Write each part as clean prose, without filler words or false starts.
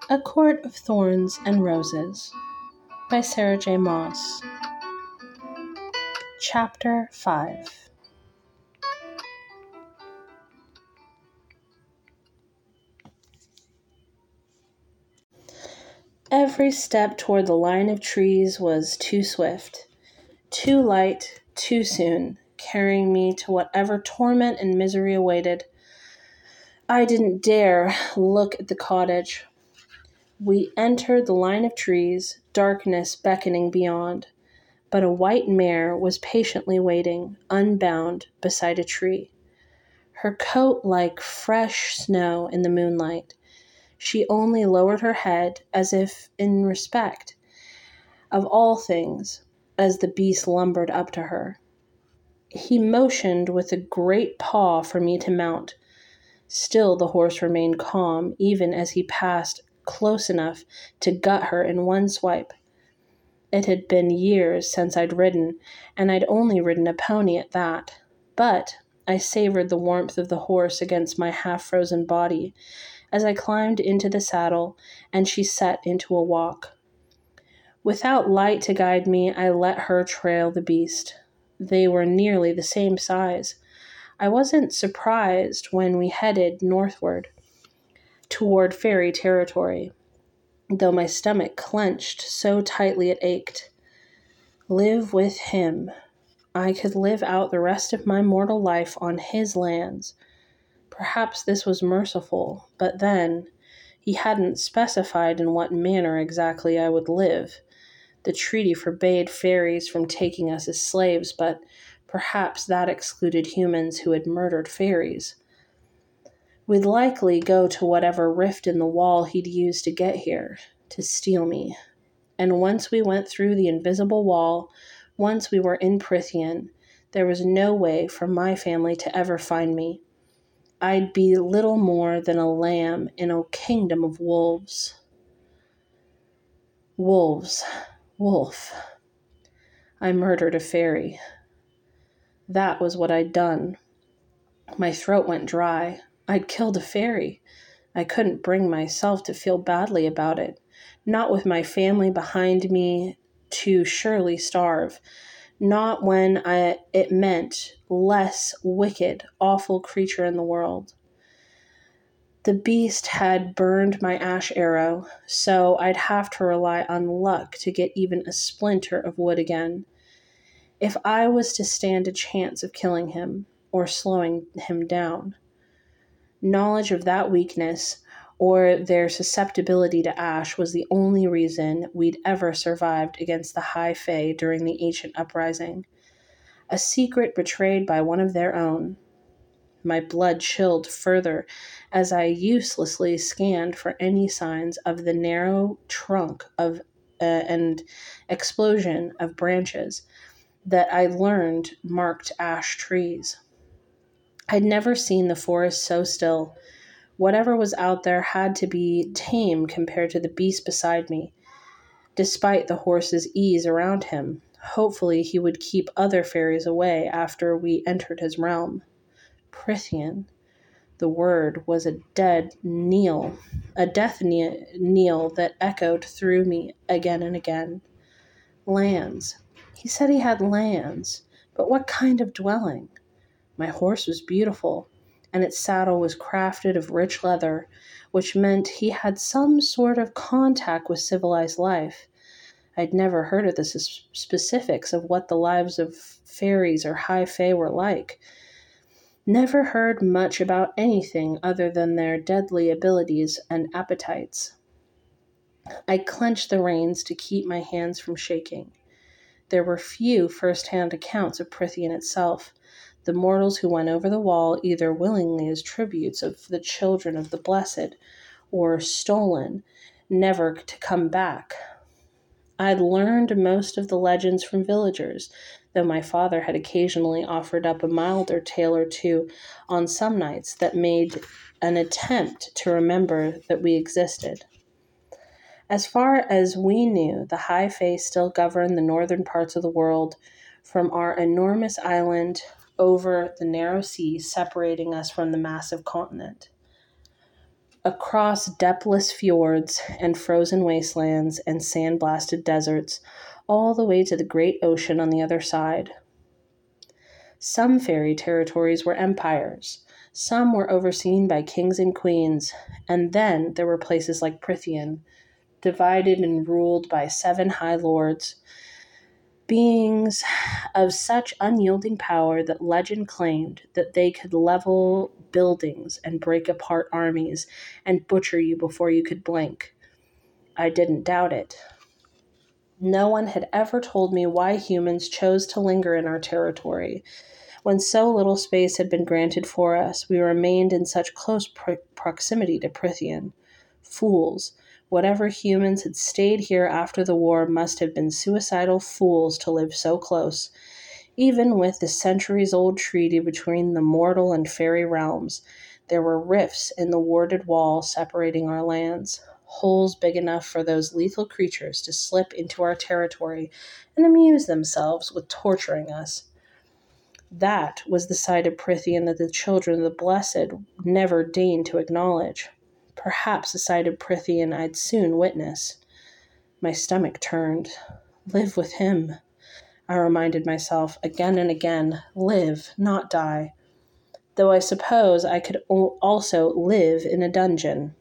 A Court of Thorns and Roses by Sarah J. Maas. Chapter 5. Every step toward the line of trees was too swift, too light, too soon, carrying me to whatever torment and misery awaited. I didn't dare look at the cottage. We entered the line of trees, darkness beckoning beyond, but a white mare was patiently waiting, unbound, beside a tree. Her coat like fresh snow in the moonlight. She only lowered her head as if in respect of all things as the beast lumbered up to her. He motioned with a great paw for me to mount. Still the horse remained calm, even as he passed close enough to gut her in one swipe. It had been years since I'd ridden, and I'd only ridden a pony at that. But I savored the warmth of the horse against my half-frozen body as I climbed into the saddle and she set into a walk. Without light to guide me, I let her trail the beast. They were nearly the same size. I wasn't surprised when we headed northward, toward fairy territory, though my stomach clenched so tightly it ached. Live with him. I could live out the rest of my mortal life on his lands. Perhaps this was merciful, but then he hadn't specified in what manner exactly I would live. The treaty forbade fairies from taking us as slaves, but perhaps that excluded humans who had murdered fairies. We'd likely go to whatever rift in the wall he'd used to get here, to steal me. And once we went through the invisible wall, once we were in Prythian, there was no way for my family to ever find me. I'd be little more than a lamb in a kingdom of wolves. Wolves. Wolf. I murdered a fairy. That was what I'd done. My throat went dry. I'd killed a fairy. I couldn't bring myself to feel badly about it, not with my family behind me to surely starve, not when it meant less wicked, awful creature in the world. The beast had burned my ash arrow, so I'd have to rely on luck to get even a splinter of wood again. If I was to stand a chance of killing him or slowing him down. Knowledge of that weakness or their susceptibility to ash was the only reason we'd ever survived against the High Fae during the ancient uprising. A secret betrayed by one of their own. My blood chilled further as I uselessly scanned for any signs of the narrow trunk of and explosion of branches that I learned marked ash trees. I'd never seen the forest so still. Whatever was out there had to be tame compared to the beast beside me. Despite the horse's ease around him, hopefully he would keep other fairies away after we entered his realm. Prythian. The word was a death knell that echoed through me again and again. Lands. He said he had lands, but what kind of dwelling? My horse was beautiful, and its saddle was crafted of rich leather, which meant he had some sort of contact with civilized life. I'd never heard of the specifics of what the lives of fairies or high fae were like. Never heard much about anything other than their deadly abilities and appetites. I clenched the reins to keep my hands from shaking. There were few first-hand accounts of Prythian itself. The mortals who went over the wall either willingly as tributes of the children of the blessed, or stolen, never to come back. I'd learned most of the legends from villagers, though my father had occasionally offered up a milder tale or two on some nights that made an attempt to remember that we existed. As far as we knew, the High Fae still governed the northern parts of the world, from our enormous island over the narrow sea separating us from the massive continent. across depthless fjords and frozen wastelands and sand-blasted deserts, all the way to the great ocean on the other side. Some fairy territories were empires, some were overseen by kings and queens, and then there were places like Prythian, divided and ruled by 7 high lords, beings of such unyielding power that legend claimed that they could level buildings and break apart armies and butcher you before you could blink. I didn't doubt it. No one had ever told me why humans chose to linger in our territory. When so little space had been granted for us, we remained in such close proximity to Prythian. Fools. Whatever humans had stayed here after the war must have been suicidal fools to live so close. Even with the centuries-old treaty between the mortal and fairy realms, there were rifts in the warded wall separating our lands, holes big enough for those lethal creatures to slip into our territory and amuse themselves with torturing us. That was the side of Prythian that the children of the Blessed never deigned to acknowledge. Perhaps the side of Prythian I'd soon witness. My stomach turned. Live with him, I reminded myself again and again. Live, not die. Though I suppose I could also live in a dungeon.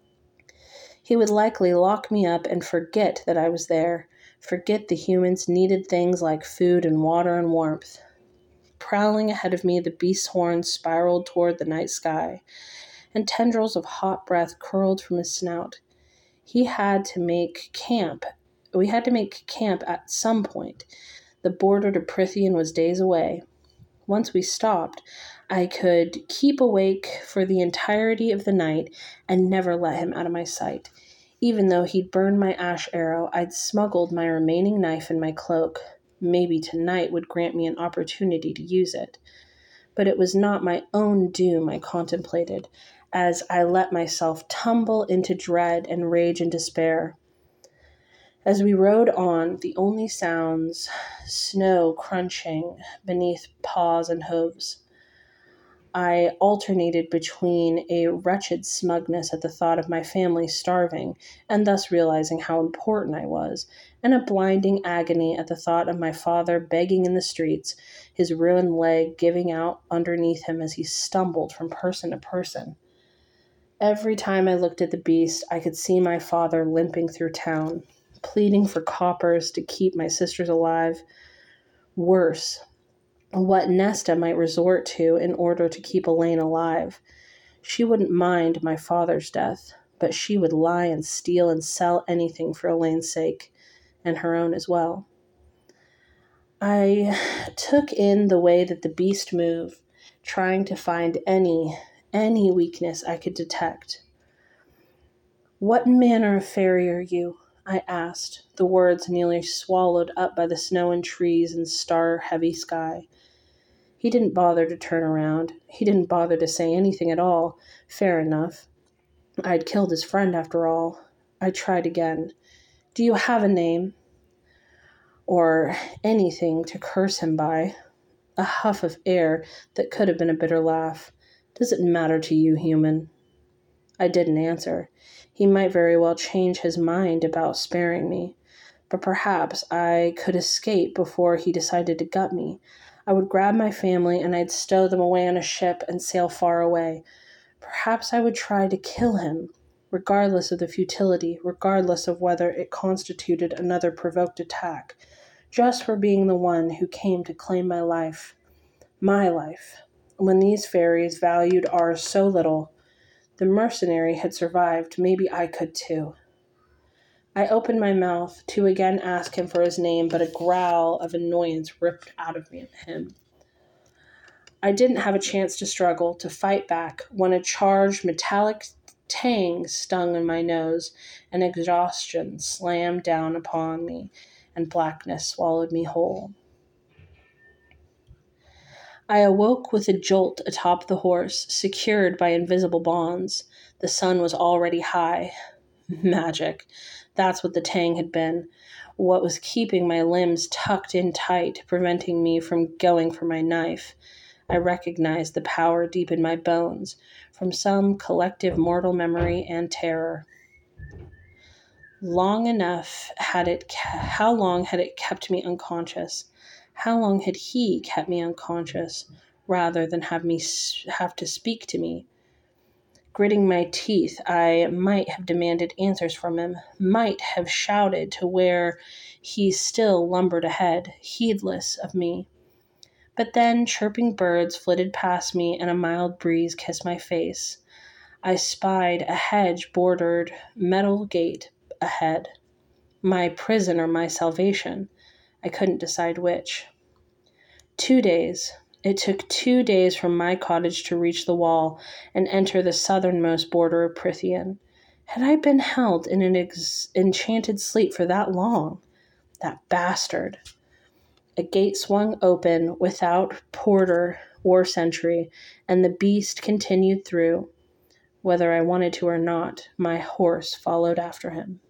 He would likely lock me up and forget that I was there, forget the humans needed things like food and water and warmth. Prowling ahead of me, the beast's horns spiraled toward the night sky, and tendrils of hot breath curled from his snout. We had to make camp at some point. The border to Prythian was days away. Once we stopped, I could keep awake for the entirety of the night and never let him out of my sight. Even though he'd burned my ash arrow, I'd smuggled my remaining knife in my cloak. Maybe tonight would grant me an opportunity to use it. But it was not my own doom I contemplated, as I let myself tumble into dread and rage and despair. As we rode on, the only sounds, snow crunching beneath paws and hooves. I alternated between a wretched smugness at the thought of my family starving, and thus realizing how important I was, and a blinding agony at the thought of my father begging in the streets, his ruined leg giving out underneath him as he stumbled from person to person. Every time I looked at the beast, I could see my father limping through town, pleading for coppers to keep my sisters alive. Worse, what Nesta might resort to in order to keep Elaine alive. She wouldn't mind my father's death, but she would lie and steal and sell anything for Elaine's sake, and her own as well. I took in the way that the beast moved, trying to find any weakness I could detect. "What manner of fairy are you?" I asked, the words nearly swallowed up by the snow and trees and star-heavy sky. He didn't bother to turn around. He didn't bother to say anything at all. Fair enough. I'd killed his friend after all. I tried again. "Do you have a name? Or anything to curse him by?" A huff of air that could have been a bitter laugh. "Does it matter to you, human?" I didn't answer. He might very well change his mind about sparing me. But perhaps I could escape before he decided to gut me. I would grab my family and I'd stow them away on a ship and sail far away. Perhaps I would try to kill him, regardless of the futility, regardless of whether it constituted another provoked attack, just for being the one who came to claim my life. My life. When these fairies valued ours so little, the mercenary had survived. Maybe I could too. I opened my mouth to again ask him for his name, but a growl of annoyance ripped out of him. I didn't have a chance to struggle, to fight back, when a charged metallic tang stung in my nose, and exhaustion slammed down upon me, and blackness swallowed me whole. I awoke with a jolt atop the horse, secured by invisible bonds. The sun was already high. Magic. That's what the tang had been. What was keeping my limbs tucked in tight, preventing me from going for my knife. I recognized the power deep in my bones. from some collective mortal memory and terror. How long had it kept me unconscious? How long had he kept me unconscious rather than have to speak to me? Gritting my teeth, I might have demanded answers from him, might have shouted to where he still lumbered ahead, heedless of me. But then chirping birds flitted past me and a mild breeze kissed my face. I spied a hedge-bordered metal gate ahead. My prison or my salvation. I couldn't decide which. 2 days. It took 2 days from my cottage to reach the wall and enter the southernmost border of Prythian. Had I been held in an enchanted sleep for that long? That bastard. A gate swung open without porter or sentry, and the beast continued through. Whether I wanted to or not, my horse followed after him.